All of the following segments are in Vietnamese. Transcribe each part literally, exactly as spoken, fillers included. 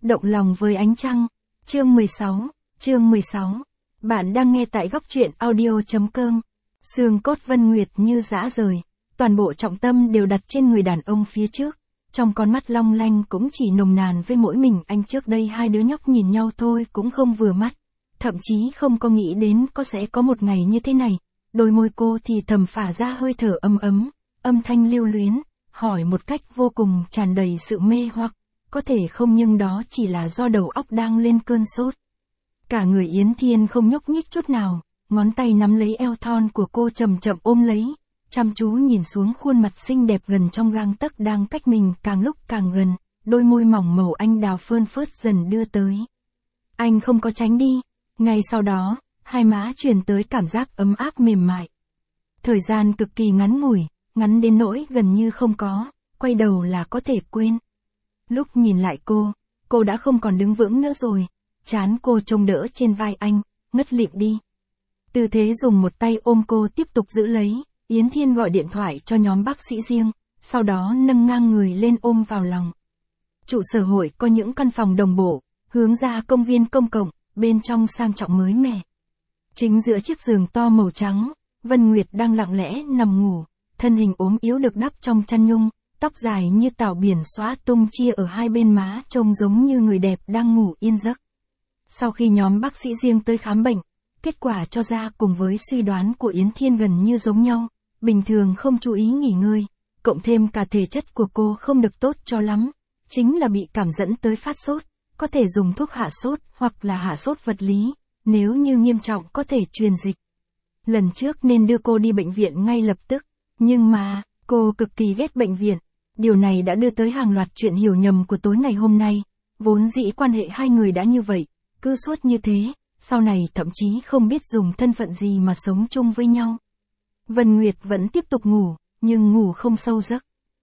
Động lòng với ánh trăng. Chương mười sáu. Chương mười sáu. Bạn đang nghe tại góc truyện audio.com. Xương cốt Vân Nguyệt như rã rời, toàn bộ trọng tâm đều đặt trên người đàn ông phía trước. Trong con mắt long lanh cũng chỉ nồng nàn với mỗi mình anh. Trước đây hai đứa nhóc nhìn nhau thôi cũng không vừa mắt, thậm chí không có nghĩ đến có sẽ có một ngày như thế này. Đôi môi cô thì thầm phả ra hơi thở ấm ấm, âm thanh lưu luyến, hỏi một cách vô cùng tràn đầy sự mê hoặc. Có thể không, nhưng đó chỉ là do đầu óc đang lên cơn sốt. Cả người Yến Thiên không nhúc nhích chút nào, ngón tay nắm lấy eo thon của cô chậm chậm ôm lấy, chăm chú nhìn xuống khuôn mặt xinh đẹp gần trong gang tấc đang cách mình càng lúc càng gần, đôi môi mỏng màu anh đào phơn phớt dần đưa tới. Anh không có tránh đi, ngay sau đó, hai má truyền tới cảm giác ấm áp mềm mại. Thời gian cực kỳ ngắn ngủi, ngắn đến nỗi gần như không có, quay đầu là có thể quên. Lúc nhìn lại cô, cô đã không còn đứng vững nữa rồi, trán cô trông đỡ trên vai anh, ngất lịm đi. Tư thế dùng một tay ôm cô tiếp tục giữ lấy, Yến Thiên gọi điện thoại cho nhóm bác sĩ riêng, sau đó nâng ngang người lên ôm vào lòng. Trụ sở hội có những căn phòng đồng bộ, hướng ra công viên công cộng, bên trong sang trọng mới mẻ. Chính giữa chiếc giường to màu trắng, Vân Nguyệt đang lặng lẽ nằm ngủ, thân hình ốm yếu được đắp trong chăn nhung, tóc dài như tảo biển xõa tung chia ở hai bên má, trông giống như người đẹp đang ngủ yên giấc. Sau khi nhóm bác sĩ riêng tới khám bệnh, kết quả cho ra cùng với suy đoán của Yến Thiên gần như giống nhau, bình thường không chú ý nghỉ ngơi, cộng thêm cả thể chất của cô không được tốt cho lắm, chính là bị cảm dẫn tới phát sốt, có thể dùng thuốc hạ sốt hoặc là hạ sốt vật lý, nếu như nghiêm trọng có thể truyền dịch. Lần trước nên đưa cô đi bệnh viện ngay lập tức, nhưng mà, cô cực kỳ ghét bệnh viện. Điều này đã đưa tới hàng loạt chuyện hiểu nhầm của tối ngày hôm nay, vốn dĩ quan hệ hai người đã như vậy, cứ suốt như thế, sau này thậm chí không biết dùng thân phận gì mà sống chung với nhau. Vân Nguyệt vẫn tiếp tục ngủ, nhưng ngủ không sâu giấc.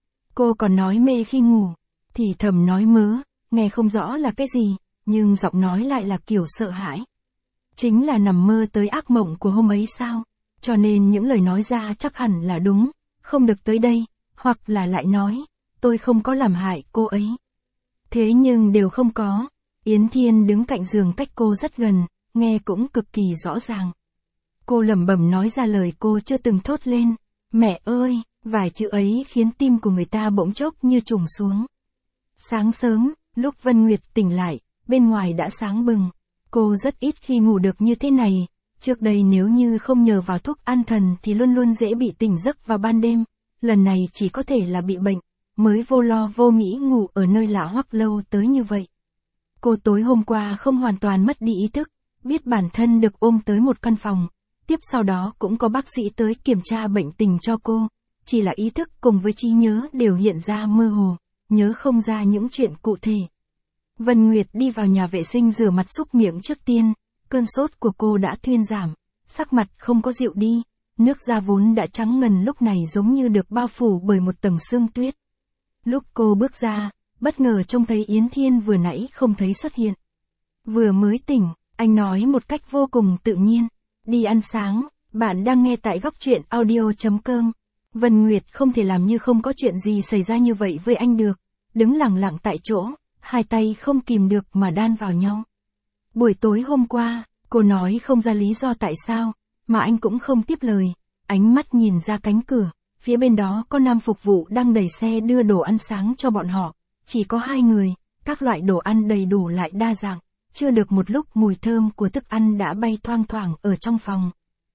Cô còn nói mê khi ngủ, thì thầm nói mớ, nghe không rõ là cái gì, nhưng giọng nói lại là kiểu sợ hãi. Chính là nằm mơ tới ác mộng của hôm ấy sao, cho nên những lời nói ra chắc hẳn là đúng, không được tới đây. Hoặc là lại nói, tôi không có làm hại cô ấy. Thế nhưng đều không có. Yến Thiên đứng cạnh giường cách cô rất gần, nghe cũng cực kỳ rõ ràng. Cô lẩm bẩm nói ra lời cô chưa từng thốt lên. Mẹ ơi, vài chữ ấy khiến tim của người ta bỗng chốc như trùng xuống. Sáng sớm, lúc Vân Nguyệt tỉnh lại, bên ngoài đã sáng bừng. Cô rất ít khi ngủ được như thế này. Trước đây nếu như không nhờ vào thuốc an thần thì luôn luôn dễ bị tỉnh giấc vào ban đêm. Lần này chỉ có thể là bị bệnh, mới vô lo vô nghĩ ngủ ở nơi lạ hoắc lâu tới như vậy. Cô tối hôm qua không hoàn toàn mất đi ý thức, biết bản thân được ôm tới một căn phòng, tiếp sau đó cũng có bác sĩ tới kiểm tra bệnh tình cho cô, chỉ là ý thức cùng với trí nhớ đều hiện ra mơ hồ, nhớ không ra những chuyện cụ thể. Vân Nguyệt đi vào nhà vệ sinh rửa mặt súc miệng trước tiên, cơn sốt của cô đã thuyên giảm, sắc mặt không có dịu đi. Nước da vốn đã trắng ngần lúc này giống như được bao phủ bởi một tầng sương tuyết. Lúc cô bước ra, bất ngờ trông thấy Yến Thiên vừa nãy không thấy xuất hiện. Vừa mới tỉnh, anh nói một cách vô cùng tự nhiên. Đi ăn sáng, bạn đang nghe tại góc truyện audio.com. Vân Nguyệt không thể làm như không có chuyện gì xảy ra như vậy với anh được. Đứng lặng lặng tại chỗ, hai tay không kìm được mà đan vào nhau. Buổi tối hôm qua, cô nói không ra lý do tại sao. Mà anh cũng không tiếp lời, ánh mắt nhìn ra cánh cửa, phía bên đó có nam phục vụ đang đẩy xe đưa đồ ăn sáng cho bọn họ, chỉ có hai người, các loại đồ ăn đầy đủ lại đa dạng, chưa được một lúc mùi thơm của thức ăn đã bay thoang thoảng ở trong phòng.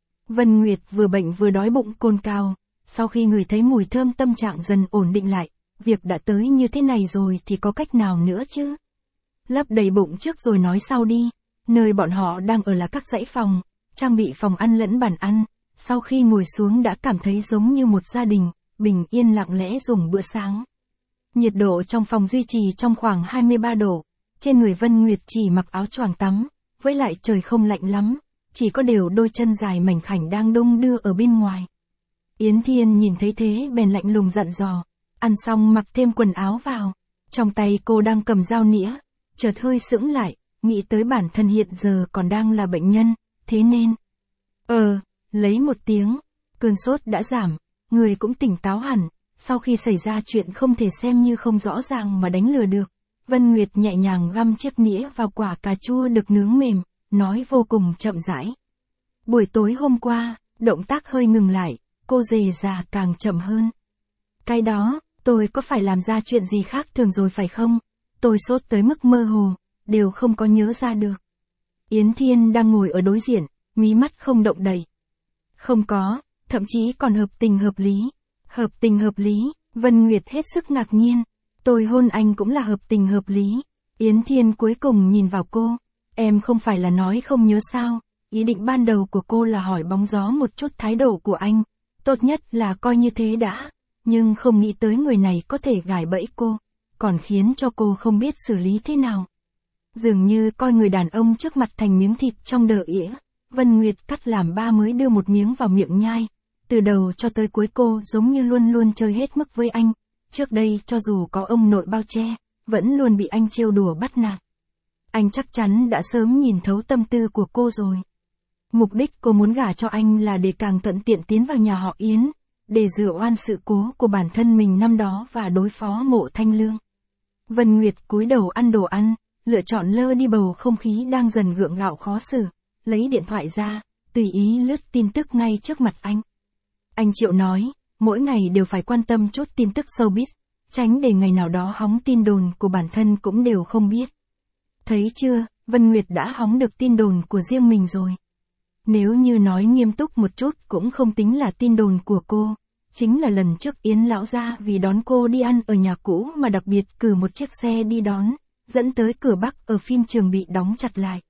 Vân Nguyệt vừa bệnh vừa đói bụng cồn cào, sau khi ngửi thấy mùi thơm tâm trạng dần ổn định lại, việc đã tới như thế này rồi thì có cách nào nữa chứ? Lấp đầy bụng trước rồi nói sau đi, nơi bọn họ đang ở là các dãy phòng. Trang bị phòng ăn lẫn bàn ăn, sau khi ngồi xuống đã cảm thấy giống như một gia đình, bình yên lặng lẽ dùng bữa sáng. Nhiệt độ trong phòng duy trì trong khoảng hai mươi ba độ, trên người Vân Nguyệt chỉ mặc áo choàng tắm, với lại trời không lạnh lắm, chỉ có đều đôi chân dài mảnh khảnh đang đung đưa ở bên ngoài. Yến Thiên nhìn thấy thế bèn lạnh lùng dặn dò, ăn xong mặc thêm quần áo vào, trong tay cô đang cầm dao nĩa, chợt hơi sững lại, nghĩ tới bản thân hiện giờ còn đang là bệnh nhân. Thế nên, ờ, lấy một tiếng, cơn sốt đã giảm, người cũng tỉnh táo hẳn, sau khi xảy ra chuyện không thể xem như không rõ ràng mà đánh lừa được. Vân Nguyệt nhẹ nhàng găm chiếc nĩa vào quả cà chua được nướng mềm, nói vô cùng chậm rãi. Buổi tối hôm qua, động tác hơi ngừng lại, cô rề rà càng chậm hơn. Cái đó, tôi có phải làm ra chuyện gì khác thường rồi phải không? Tôi sốt tới mức mơ hồ, đều không có nhớ ra được. Yến Thiên đang ngồi ở đối diện, mí mắt không động đậy. Không có, thậm chí còn hợp tình hợp lý. Hợp tình hợp lý, Vân Nguyệt hết sức ngạc nhiên. Tôi hôn anh cũng là hợp tình hợp lý. Yến Thiên cuối cùng nhìn vào cô. Em không phải là nói không nhớ sao? Ý định ban đầu của cô là hỏi bóng gió một chút thái độ của anh. Tốt nhất là coi như thế đã. Nhưng không nghĩ tới người này có thể gài bẫy cô. Còn khiến cho cô không biết xử lý thế nào. Dường như coi người đàn ông trước mặt thành miếng thịt trong đờ ỉa. Vân Nguyệt cắt làm ba mới đưa một miếng vào miệng nhai. Từ đầu cho tới cuối cô giống như luôn luôn chơi hết mức với anh. Trước đây cho dù có ông nội bao che, vẫn luôn bị anh trêu đùa bắt nạt. Anh chắc chắn đã sớm nhìn thấu tâm tư của cô rồi. Mục đích cô muốn gả cho anh là để càng thuận tiện tiến vào nhà họ Yến, để rửa oan sự cố của bản thân mình năm đó và đối phó Mộ Thanh Lương. Vân Nguyệt cúi đầu ăn đồ ăn, lựa chọn lơ đi bầu không khí đang dần gượng gạo khó xử, lấy điện thoại ra, tùy ý lướt tin tức ngay trước mặt anh. Anh Triệu nói, mỗi ngày đều phải quan tâm chút tin tức showbiz, tránh để ngày nào đó hóng tin đồn của bản thân cũng đều không biết. Thấy chưa, Vân Nguyệt đã hóng được tin đồn của riêng mình rồi. Nếu như nói nghiêm túc một chút cũng không tính là tin đồn của cô, chính là lần trước Yến lão gia vì đón cô đi ăn ở nhà cũ mà đặc biệt cử một chiếc xe đi đón, dẫn tới cửa Bắc ở phim trường bị đóng chặt lại.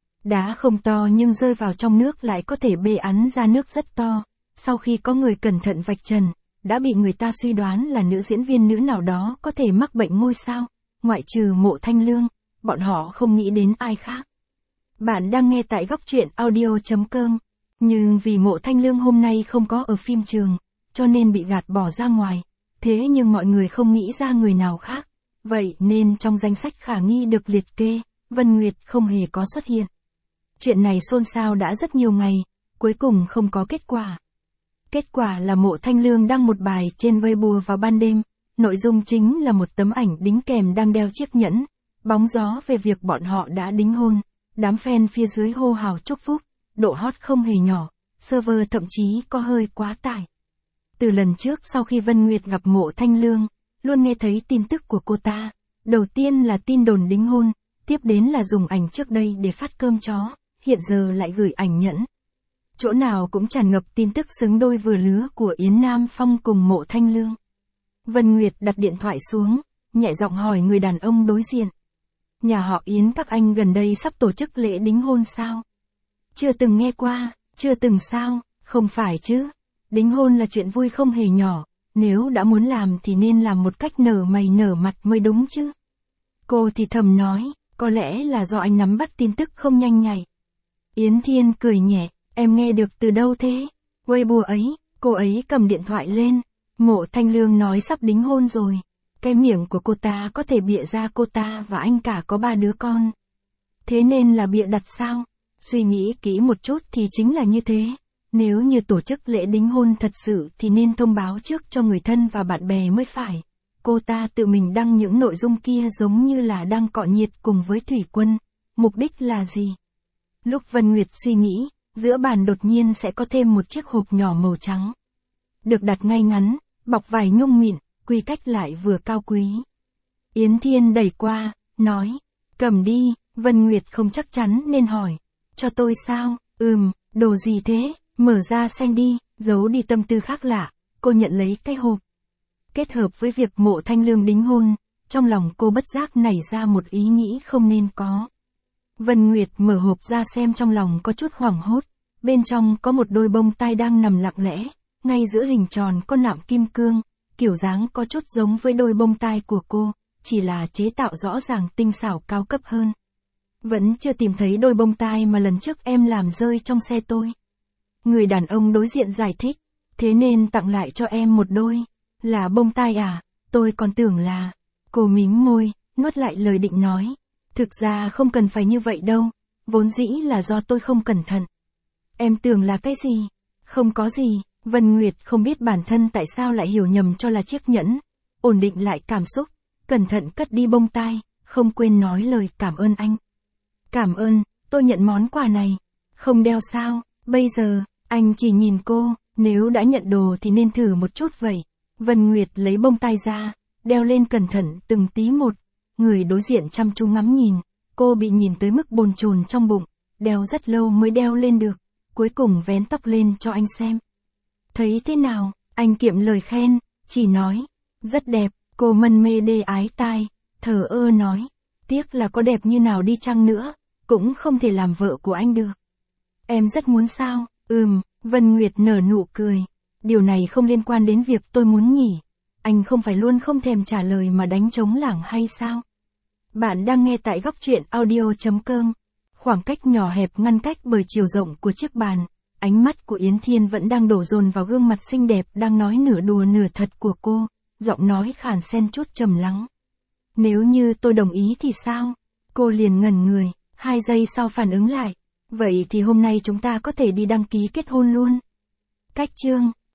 Đá không to nhưng rơi vào trong nước lại có thể bê ắn ra nước rất to. Sau khi có người cẩn thận vạch trần, đã bị người ta suy đoán là nữ diễn viên nữ nào đó có thể mắc bệnh ngôi sao, ngoại trừ Mộ Thanh Lương, bọn họ không nghĩ đến ai khác. Bạn đang nghe tại góc truyện audio chấm com, nhưng vì Mộ Thanh Lương hôm nay không có ở phim trường, cho nên bị gạt bỏ ra ngoài, thế nhưng mọi người không nghĩ ra người nào khác, vậy nên trong danh sách khả nghi được liệt kê, Vân Nguyệt không hề có xuất hiện. Chuyện này xôn xao đã rất nhiều ngày, cuối cùng không có kết quả. Kết quả là Mộ Thanh Lương đăng một bài trên Weibo vào ban đêm, nội dung chính là một tấm ảnh đính kèm đang đeo chiếc nhẫn, bóng gió về việc bọn họ đã đính hôn, đám fan phía dưới hô hào chúc phúc, độ hot không hề nhỏ, server thậm chí có hơi quá tải. Từ lần trước sau khi Vân Nguyệt gặp Mộ Thanh Lương, luôn nghe thấy tin tức của cô ta, đầu tiên là tin đồn đính hôn, tiếp đến là dùng ảnh trước đây để phát cơm chó, hiện giờ lại gửi ảnh nhẫn. Chỗ nào cũng tràn ngập tin tức xứng đôi vừa lứa của Yến Nam Phong cùng Mộ Thanh Lương. Vân Nguyệt đặt điện thoại xuống, nhẹ giọng hỏi người đàn ông đối diện. Nhà họ Yến các anh gần đây sắp tổ chức lễ đính hôn sao? Chưa từng nghe qua, chưa từng sao, không phải chứ. Đính hôn là chuyện vui không hề nhỏ, nếu đã muốn làm thì nên làm một cách nở mày nở mặt mới đúng chứ. Cô thì thầm nói, có lẽ là do anh nắm bắt tin tức không nhanh nhạy. Yến Thiên cười nhẹ. Em nghe được từ đâu thế? Weibo ấy, cô ấy cầm điện thoại lên. Mộ Thanh Lương nói sắp đính hôn rồi. Cái miệng của cô ta có thể bịa ra cô ta và anh cả có ba đứa con. Thế nên là bịa đặt sao? Suy nghĩ kỹ một chút thì chính là như thế. Nếu như tổ chức lễ đính hôn thật sự thì nên thông báo trước cho người thân và bạn bè mới phải. Cô ta tự mình đăng những nội dung kia giống như là đang cọ nhiệt cùng với Thủy Quân. Mục đích là gì? Lúc Vân Nguyệt suy nghĩ, giữa bàn đột nhiên sẽ có thêm một chiếc hộp nhỏ màu trắng. Được đặt ngay ngắn, bọc vải nhung mịn, quy cách lại vừa cao quý. Yến Thiên đẩy qua, nói, cầm đi, Vân Nguyệt không chắc chắn nên hỏi, cho tôi sao, ừm, đồ gì thế, mở ra xem đi, giấu đi tâm tư khác lạ, cô nhận lấy cái hộp. Kết hợp với việc Mộ Thanh Lương đính hôn, trong lòng cô bất giác nảy ra một ý nghĩ không nên có. Vân Nguyệt mở hộp ra xem trong lòng có chút hoảng hốt, bên trong có một đôi bông tai đang nằm lặng lẽ, ngay giữa hình tròn có nạm kim cương, kiểu dáng có chút giống với đôi bông tai của cô, chỉ là chế tạo rõ ràng tinh xảo cao cấp hơn. Vẫn chưa tìm thấy đôi bông tai mà lần trước em làm rơi trong xe tôi. Người đàn ông đối diện giải thích, thế nên tặng lại cho em một đôi, là bông tai à, tôi còn tưởng là, cô mím môi, nuốt lại lời định nói. Thực ra không cần phải như vậy đâu, vốn dĩ là do tôi không cẩn thận. Em tưởng là cái gì? Không có gì, Vân Nguyệt không biết bản thân tại sao lại hiểu nhầm cho là chiếc nhẫn. Ổn định lại cảm xúc, cẩn thận cất đi bông tai, không quên nói lời cảm ơn anh. Cảm ơn, tôi nhận món quà này. Không đeo sao, bây giờ, anh chỉ nhìn cô, nếu đã nhận đồ thì nên thử một chút vậy. Vân Nguyệt lấy bông tai ra, đeo lên cẩn thận từng tí một. Người đối diện chăm chú ngắm nhìn, cô bị nhìn tới mức bồn chồn trong bụng, đeo rất lâu mới đeo lên được, cuối cùng vén tóc lên cho anh xem. Thấy thế nào, anh kiệm lời khen, chỉ nói, rất đẹp, cô mân mê đê ái tai, thờ ơ nói, tiếc là có đẹp như nào đi chăng nữa, cũng không thể làm vợ của anh được. Em rất muốn sao, ừm, Vân Nguyệt nở nụ cười, điều này không liên quan đến việc tôi muốn nhỉ, anh không phải luôn không thèm trả lời mà đánh trống lảng hay sao? Bạn đang nghe tại góc truyện audio.com, khoảng cách nhỏ hẹp ngăn cách bởi chiều rộng của chiếc bàn, ánh mắt của Yến Thiên vẫn đang đổ dồn vào gương mặt xinh đẹp đang nói nửa đùa nửa thật của cô, giọng nói khàn xen chút trầm lắng. Nếu như tôi đồng ý thì sao? Cô liền ngẩn người, hai giây sau phản ứng lại. Vậy thì hôm nay chúng ta có thể đi đăng ký kết hôn luôn. Cách chương